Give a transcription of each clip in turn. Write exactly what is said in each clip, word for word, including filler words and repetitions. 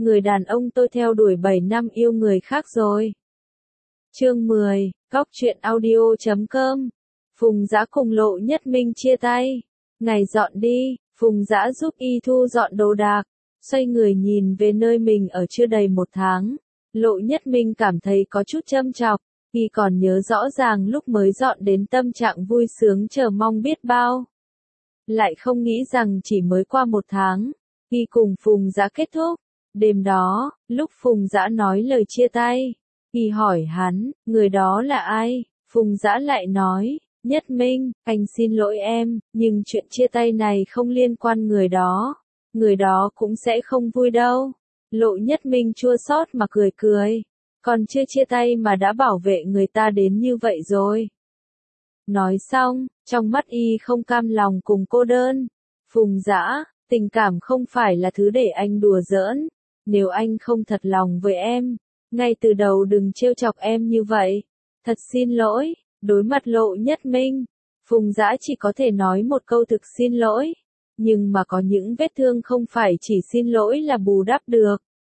người đàn ông tôi theo đuổi bảy năm yêu người khác rồi. Chương mười, Góc truyện audio chấm com. Phùng Dã cùng Lộ Nhất Minh chia tay. Ngày dọn đi, Phùng Dã giúp Y thu dọn đồ đạc, xoay người nhìn về nơi mình ở chưa đầy một tháng. Lộ Nhất Minh cảm thấy có chút châm chọc, Y còn nhớ rõ ràng lúc mới dọn đến tâm trạng vui sướng chờ mong biết bao. Lại không nghĩ rằng chỉ mới qua một tháng, Y cùng Phùng Dã kết thúc. Đêm đó, lúc Phùng Dã nói lời chia tay, Y hỏi hắn, người đó là ai? Phùng Dã lại nói, Nhất Minh, anh xin lỗi em, nhưng chuyện chia tay này không liên quan người đó. Người đó cũng sẽ không vui đâu. Lộ Nhất Minh chua xót mà cười cười. Còn chưa chia tay mà đã bảo vệ người ta đến như vậy rồi. Nói xong, trong mắt Y không cam lòng cùng cô đơn. Phùng Dã, tình cảm không phải là thứ để anh đùa giỡn. Nếu anh không thật lòng với em, ngay từ đầu đừng trêu chọc em như vậy. Thật xin lỗi. Đối mặt Lộ Nhất Minh, Phùng Dã chỉ có thể nói một câu thực xin lỗi. Nhưng mà có những vết thương không phải chỉ xin lỗi là bù đắp được.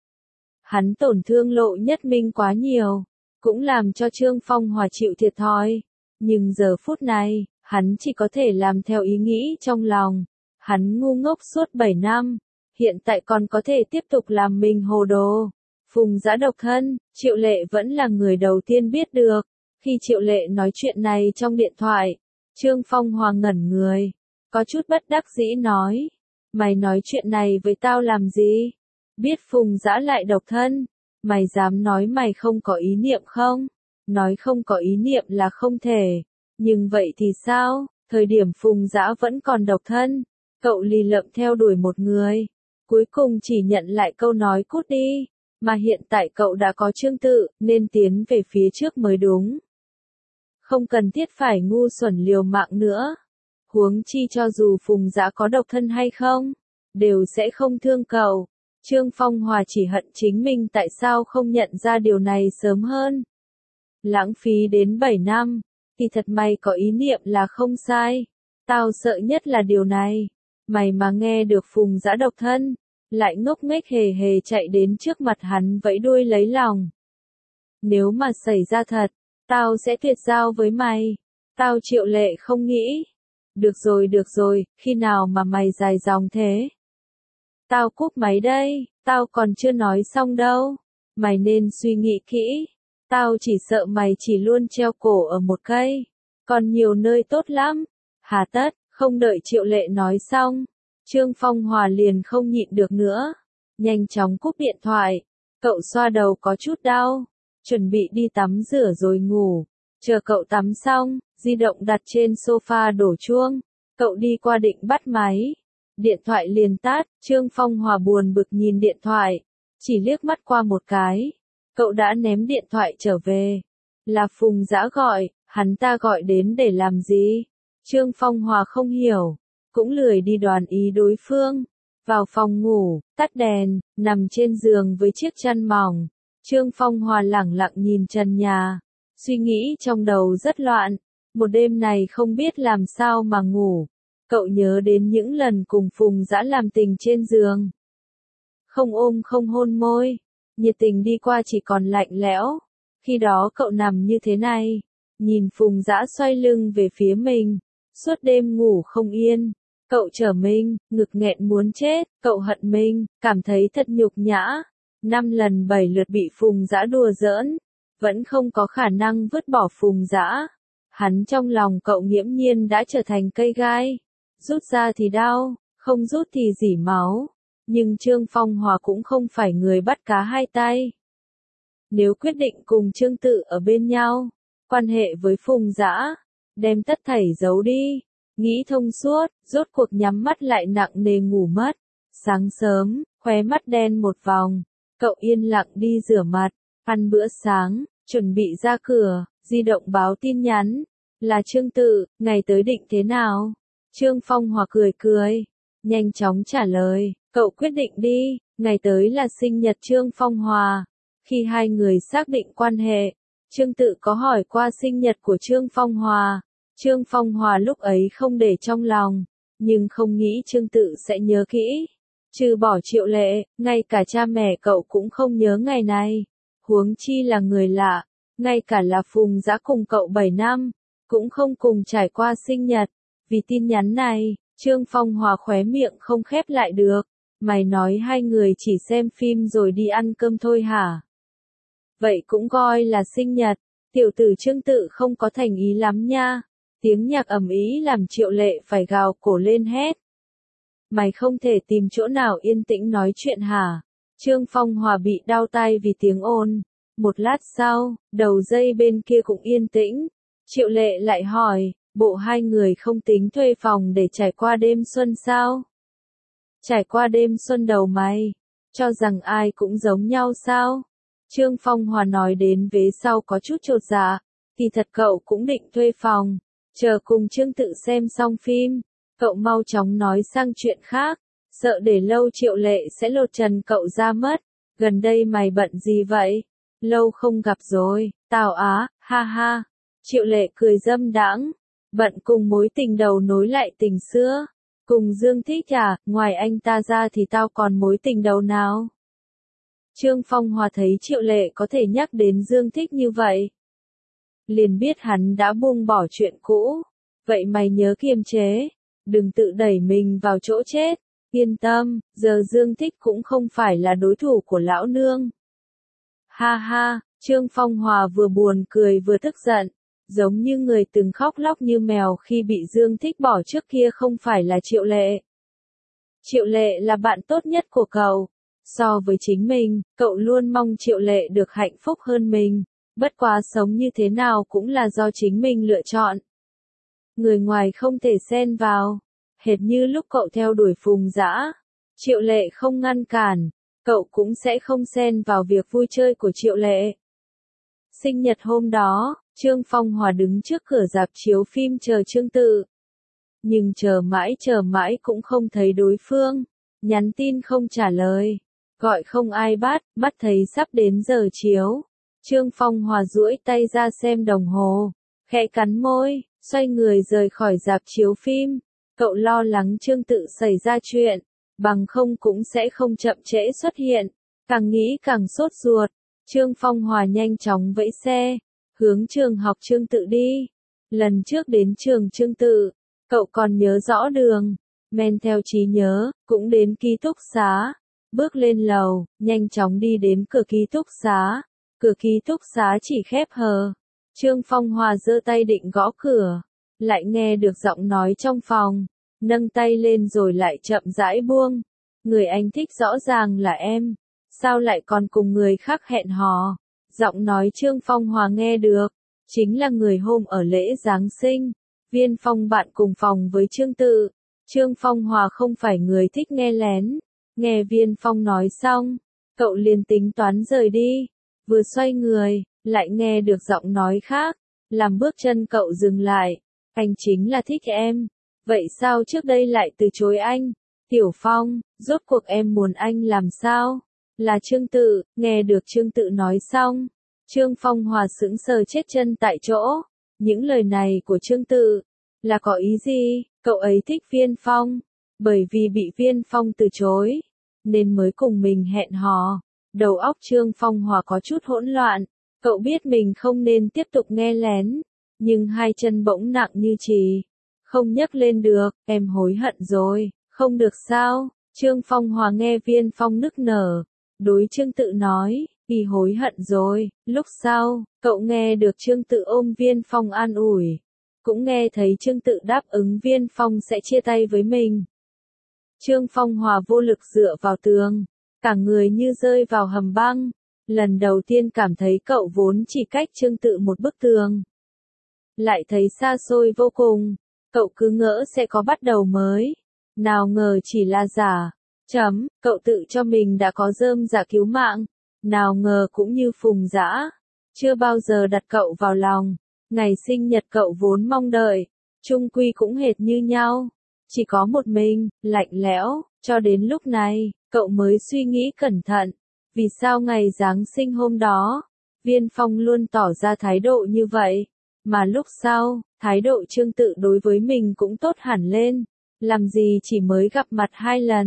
Hắn tổn thương Lộ Nhất Minh quá nhiều, cũng làm cho Trương Phong Hòa chịu thiệt thòi. Nhưng giờ phút này, hắn chỉ có thể làm theo ý nghĩ trong lòng. Hắn ngu ngốc suốt bảy năm, hiện tại còn có thể tiếp tục làm mình hồ đồ. Phùng Dã độc thân, Triệu Lệ vẫn là người đầu tiên biết được. Khi Triệu Lệ nói chuyện này trong điện thoại, Trương Phong Hòa ngẩn người, có chút bất đắc dĩ nói, mày nói chuyện này với tao làm gì? Biết Phùng Dã lại độc thân, mày dám nói mày không có ý niệm không? Nói không có ý niệm là không thể, nhưng vậy thì sao? Thời điểm Phùng Dã vẫn còn độc thân, cậu lì lợm theo đuổi một người, cuối cùng chỉ nhận lại câu nói cút đi, mà hiện tại cậu đã có Trương Tự, nên tiến về phía trước mới đúng. Không cần thiết phải ngu xuẩn liều mạng nữa. Huống chi cho dù Phùng Dã có độc thân hay không, đều sẽ không thương cậu. Trương Phong Hòa chỉ hận chính mình tại sao không nhận ra điều này sớm hơn. Lãng phí đến bảy năm, thì thật mày có ý niệm là không sai. Tao sợ nhất là điều này. Mày mà nghe được Phùng Dã độc thân, lại ngốc nghếch hề hề chạy đến trước mặt hắn vẫy đuôi lấy lòng. Nếu mà xảy ra thật, tao sẽ tuyệt giao với mày. Tao Triệu Lệ không nghĩ. Được rồi được rồi, khi nào mà mày dài dòng thế? Tao cúp máy đây, tao còn chưa nói xong đâu. Mày nên suy nghĩ kỹ. Tao chỉ sợ mày chỉ luôn treo cổ ở một cây. Còn nhiều nơi tốt lắm. Hà tất, không đợi Triệu Lệ nói xong. Trương Phong Hòa liền không nhịn được nữa. Nhanh chóng cúp điện thoại. Cậu xoa đầu có chút đau. Chuẩn bị đi tắm rửa rồi ngủ. Chờ cậu tắm xong, di động đặt trên sofa đổ chuông. Cậu đi qua định bắt máy. Điện thoại liền tát, Trương Phong Hòa buồn bực nhìn điện thoại. Chỉ liếc mắt qua một cái. Cậu đã ném điện thoại trở về. Là Phùng Dã gọi, hắn ta gọi đến để làm gì? Trương Phong Hòa không hiểu. Cũng lười đi đoán ý đối phương. Vào phòng ngủ, tắt đèn, nằm trên giường với chiếc chăn mỏng. Trương Phong Hòa lẳng lặng nhìn trần nhà. Suy nghĩ trong đầu rất loạn. Một đêm này không biết làm sao mà ngủ. Cậu nhớ đến những lần cùng Phùng Dã làm tình trên giường. Không ôm không hôn môi. Nhiệt tình đi qua chỉ còn lạnh lẽo. Khi đó cậu nằm như thế này. Nhìn Phùng Dã xoay lưng về phía mình. Suốt đêm ngủ không yên. Cậu trở mình, ngực nghẹn muốn chết. Cậu hận mình, cảm thấy thật nhục nhã. Năm lần bảy lượt bị Phùng Dã đùa giỡn. Vẫn không có khả năng vứt bỏ Phùng Dã. Hắn trong lòng cậu nghiễm nhiên đã trở thành cây gai. Rút ra thì đau, không rút thì rỉ máu. Nhưng Trương Phong Hòa cũng không phải người bắt cá hai tay. Nếu quyết định cùng Trương Tự ở bên nhau, quan hệ với Phùng Dã, đem tất thảy giấu đi. Nghĩ thông suốt, rốt cuộc nhắm mắt lại nặng nề ngủ mất. Sáng sớm, khóe mắt đen một vòng. Cậu yên lặng đi rửa mặt, ăn bữa sáng, chuẩn bị ra cửa, di động báo tin nhắn. Là Trương Tự, ngày tới định thế nào? Trương Phong Hòa cười cười, nhanh chóng trả lời, cậu quyết định đi, ngày tới là sinh nhật Trương Phong Hòa. Khi hai người xác định quan hệ, Trương Tự có hỏi qua sinh nhật của Trương Phong Hòa. Trương Phong Hòa lúc ấy không để trong lòng, nhưng không nghĩ Trương Tự sẽ nhớ kỹ. Trừ bỏ Triệu Lệ, ngay cả cha mẹ cậu cũng không nhớ ngày này. Huống chi là người lạ, ngay cả là Phùng Dã cùng cậu bảy năm, cũng không cùng trải qua sinh nhật. Vì tin nhắn này, Trương Phong Hòa khóe miệng không khép lại được. Mày nói hai người chỉ xem phim rồi đi ăn cơm thôi hả? Vậy cũng coi là sinh nhật. Tiểu tử Trương Tự không có thành ý lắm nha. Tiếng nhạc ầm ĩ làm Triệu Lệ phải gào cổ lên hét. Mày không thể tìm chỗ nào yên tĩnh nói chuyện hả? Trương Phong Hòa bị đau tai vì tiếng ồn. Một lát sau, đầu dây bên kia cũng yên tĩnh. Triệu Lệ lại hỏi, bộ hai người không tính thuê phòng để trải qua đêm xuân sao? Trải qua đêm xuân đầu mày, cho rằng ai cũng giống nhau sao? Trương Phong Hòa nói đến vế sau có chút chột dạ, thì thật cậu cũng định thuê phòng, chờ cùng Trương Tự xem xong phim, cậu mau chóng nói sang chuyện khác, sợ để lâu Triệu Lệ sẽ lột trần cậu ra mất. Gần đây mày bận gì vậy? Lâu không gặp rồi, Tào Á, ha ha. Triệu Lệ cười dâm đãng, bận cùng mối tình đầu nối lại tình xưa. Cùng Dương Thích à, ngoài anh ta ra thì tao còn mối tình đầu nào? Trương Phong Hòa thấy Triệu Lệ có thể nhắc đến Dương Thích như vậy, liền biết hắn đã buông bỏ chuyện cũ. Vậy mày nhớ kiềm chế, đừng tự đẩy mình vào chỗ chết. Yên tâm, giờ Dương Thích cũng không phải là đối thủ của lão nương. Ha ha, Trương Phong Hòa vừa buồn cười vừa tức giận, giống như người từng khóc lóc như mèo khi bị Dương Thích bỏ trước kia không phải là Triệu Lệ. Triệu Lệ là bạn tốt nhất của cậu. So với chính mình, cậu luôn mong Triệu Lệ được hạnh phúc hơn mình. Bất quá sống như thế nào cũng là do chính mình lựa chọn. Người ngoài không thể xen vào. Hệt như lúc cậu theo đuổi Phùng Dã, Triệu Lệ không ngăn cản, cậu cũng sẽ không xen vào việc vui chơi của Triệu Lệ. Sinh nhật hôm đó, Trương Phong Hòa đứng trước cửa rạp chiếu phim chờ Trương Tự. Nhưng chờ mãi chờ mãi cũng không thấy đối phương, nhắn tin không trả lời, gọi không ai bắt, bắt thấy sắp đến giờ chiếu. Trương Phong Hòa duỗi tay ra xem đồng hồ, khẽ cắn môi, xoay người rời khỏi rạp chiếu phim. Cậu lo lắng Trương Tự xảy ra chuyện, bằng không cũng sẽ không chậm trễ xuất hiện. Càng nghĩ càng sốt ruột, Trương Phong Hòa nhanh chóng vẫy xe, hướng trường học Trương Tự đi. Lần trước đến trường Trương Tự, cậu còn nhớ rõ đường, men theo trí nhớ, cũng đến ký túc xá. Bước lên lầu, nhanh chóng đi đến cửa ký túc xá. Cửa ký túc xá chỉ khép hờ. Trương Phong Hòa giơ tay định gõ cửa, lại nghe được giọng nói trong phòng, nâng tay lên rồi lại chậm rãi buông. Người anh thích rõ ràng là em, sao lại còn cùng người khác hẹn hò? Giọng nói Trương Phong Hòa nghe được, chính là người hôm ở lễ Giáng sinh, Viên Phong bạn cùng phòng với Trương Tự. Trương Phong Hòa không phải người thích nghe lén, nghe Viên Phong nói xong, cậu liền tính toán rời đi, vừa xoay người, lại nghe được giọng nói khác, làm bước chân cậu dừng lại. Anh chính là thích em, vậy sao trước đây lại từ chối anh? Tiểu Phong, rốt cuộc em muốn anh làm sao? Là Trương Tự. Nghe được Trương Tự nói xong, Trương Phong Hòa sững sờ chết chân tại chỗ. Những lời này của Trương Tự là có ý gì? Cậu ấy thích Viên Phong, bởi vì bị Viên Phong từ chối, nên mới cùng mình hẹn hò. Đầu óc Trương Phong Hòa có chút hỗn loạn, cậu biết mình không nên tiếp tục nghe lén, nhưng hai chân bỗng nặng như chì, không nhấc lên được. Em hối hận rồi, không được sao? Trương Phong Hòa nghe Viên Phong nức nở, đối Trương Tự nói, y hối hận rồi. Lúc sau, cậu nghe được Trương Tự ôm Viên Phong an ủi, cũng nghe thấy Trương Tự đáp ứng Viên Phong sẽ chia tay với mình. Trương Phong Hòa vô lực dựa vào tường, cả người như rơi vào hầm băng. Lần đầu tiên cảm thấy cậu vốn chỉ cách Trương Tự một bức tường, lại thấy xa xôi vô cùng. Cậu cứ ngỡ sẽ có bắt đầu mới, nào ngờ chỉ là giả. Chấm, cậu tự cho mình đã có rơm rạ cứu mạng, nào ngờ cũng như Phùng Dã, chưa bao giờ đặt cậu vào lòng. Ngày sinh nhật cậu vốn mong đợi, chung quy cũng hệt như nhau, chỉ có một mình, lạnh lẽo. Cho đến lúc này, cậu mới suy nghĩ cẩn thận, vì sao ngày Giáng sinh hôm đó, Viên Phong luôn tỏ ra thái độ như vậy, mà lúc sau, thái độ Trương Tự đối với mình cũng tốt hẳn lên. Làm gì chỉ mới gặp mặt hai lần,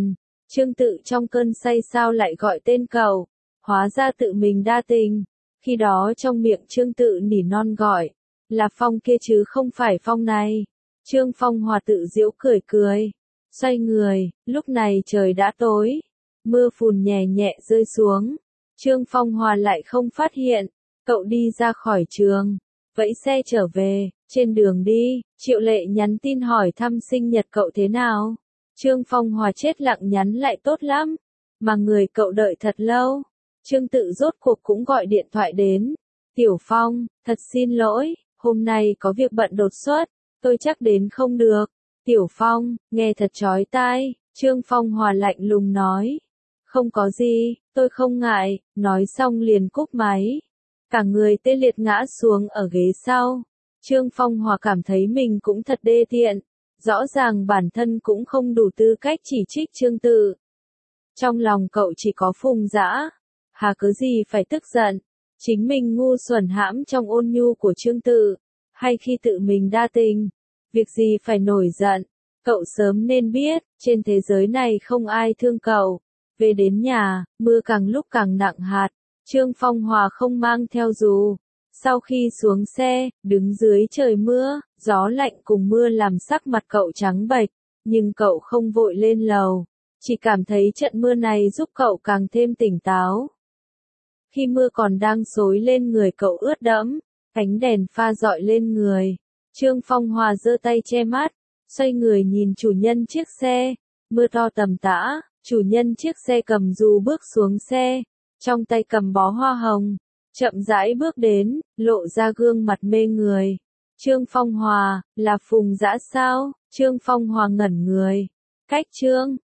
Trương Tự trong cơn say sao lại gọi tên cậu, hóa ra tự mình đa tình. Khi đó trong miệng Trương Tự nỉ non gọi, là Phong kia chứ không phải Phong này. Trương Phong Hòa tự giễu cười cười, xoay người, lúc này trời đã tối, mưa phùn nhẹ nhẹ rơi xuống. Trương Phong Hòa lại không phát hiện, cậu đi ra khỏi trường, vẫy xe trở về, trên đường đi, Triệu Lệ nhắn tin hỏi thăm sinh nhật cậu thế nào. Trương Phong Hòa chết lặng nhắn lại tốt lắm, mà người cậu đợi thật lâu. Trương Tự rốt cuộc cũng gọi điện thoại đến. Tiểu Phong, thật xin lỗi, hôm nay có việc bận đột xuất, tôi chắc đến không được. Tiểu Phong, nghe thật chói tai, Trương Phong Hòa lạnh lùng nói. Không có gì, tôi không ngại, nói xong liền cúp máy. Cả người tê liệt ngã xuống ở ghế sau. Trương Phong Hòa cảm thấy mình cũng thật đê tiện, rõ ràng bản thân cũng không đủ tư cách chỉ trích Trương Tự. Trong lòng cậu chỉ có Phùng Dã, hà cớ gì phải tức giận, chính mình ngu xuẩn hãm trong ôn nhu của Trương Tự, hay khi tự mình đa tình, việc gì phải nổi giận, cậu sớm nên biết, trên thế giới này không ai thương cậu. Về đến nhà, mưa càng lúc càng nặng hạt, Trương Phong Hòa không mang theo dù. Sau khi xuống xe, đứng dưới trời mưa, gió lạnh cùng mưa làm sắc mặt cậu trắng bệch, nhưng cậu không vội lên lầu, chỉ cảm thấy trận mưa này giúp cậu càng thêm tỉnh táo. Khi mưa còn đang xối lên người cậu ướt đẫm, ánh đèn pha dọi lên người, Trương Phong Hòa giơ tay che mắt, xoay người nhìn chủ nhân chiếc xe, mưa to tầm tã, chủ nhân chiếc xe cầm dù bước xuống xe, trong tay cầm bó hoa hồng, chậm rãi bước đến, lộ ra gương mặt mê người. Trương Phong Hòa, là Phùng Dã sao? Trương Phong Hòa ngẩn người. Cách Trương